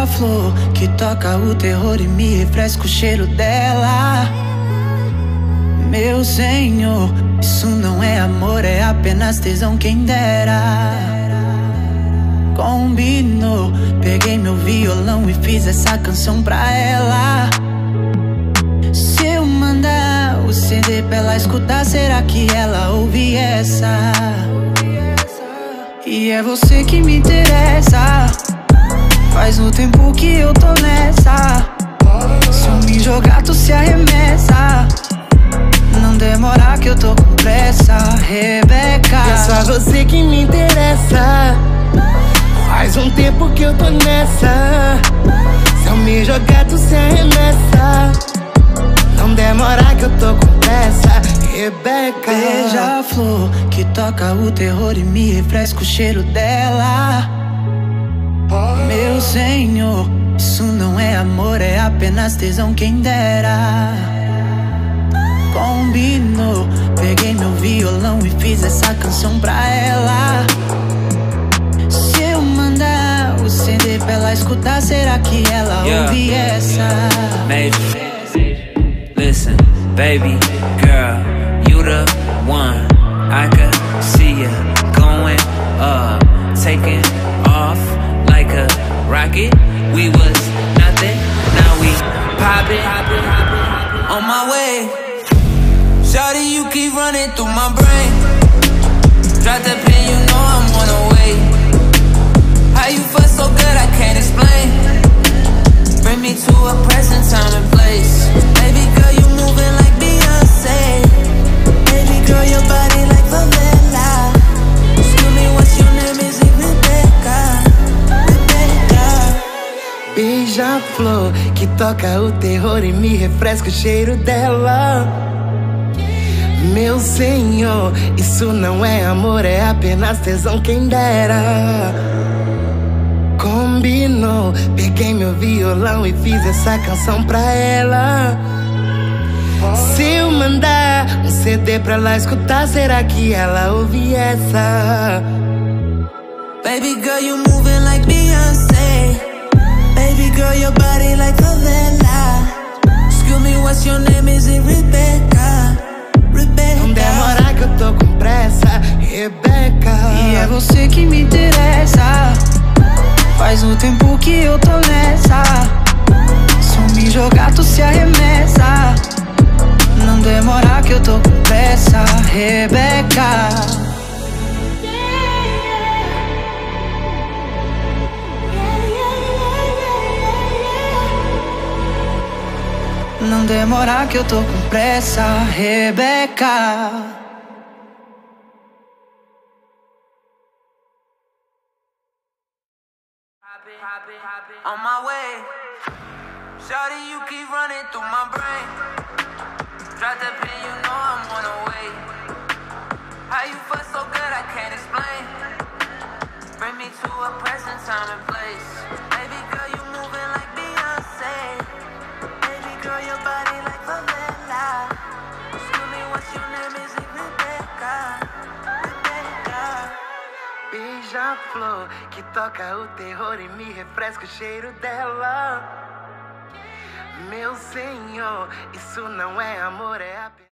Beija-flor que toca o terror e me refresca o cheiro dela. Meu senhor, isso não é amor, é apenas tesão, quem dera. Combinou, peguei meu violão e fiz essa canção pra ela. Se eu mandar o CD pra ela escutar, será que ela ouve essa? E é você que me interessa. Faz um tempo que eu tô nessa. Se eu me jogar, tu se arremessa. Não demora que eu tô com pressa, Rebeca. É só você que me interessa. Faz um tempo que eu tô nessa. Se eu me jogar, tu se arremessa. Não demora que eu tô com pressa, Rebeca. Beija-flor que toca o terror e me refresca o cheiro dela. Meu senhor, isso não é amor, é apenas tesão, quem dera. Combinou, peguei meu violão e fiz essa canção pra ela. Se eu mandar o CD pra ela escutar, será que ela ouve essa? Major. Listen, baby girl, you the one. I could see you going up, taking off like a rocket. We was nothing, now we poppin'. On my way, shawty, you keep running through my brain. Drop the pin, you know I'm on the way. How you feel so good, I can't explain. Bring me to a present time and place. Baby girl, you moving like Beyonce. Baby girl, your body like favela. Excuse me, what's your name? Is it Rebecca? Rebecca. Beija-flor que toca o terror e me refresca o cheiro dela. Meu senhor, isso não é amor, é apenas tesão, quem dera. Combinou, peguei meu violão e fiz essa canção pra ela. Se eu mandar um CD pra ela escutar, será que ela ouve essa? Baby girl, you moving like Beyonce. Baby girl, your body like favela. Excuse me, what's your name? Is it Rebecca? Rebecca. Não demora que eu tô com pressa, Rebeca. E é você que me interessa. Faz um tempo que eu tô nessa. Se eu me jogar, tu se arremessa. Não demora que eu tô com pressa, Rebeca. Não demora que eu tô com pressa, Rebeca. On my way, shawty, you keep running through my brain. Drop the pin, you know I'm on the way. How you feel so good, I can't explain. Bring me to a present time and place. Baby girl, you moving like Beyonce. Baby girl, your body like favela. Excuse me, what's your name? Is it Rebecca? Rebecca. Beija-flor que toca o terror e me refresca o cheiro dela. Meu senhor, isso não é amor, é apenas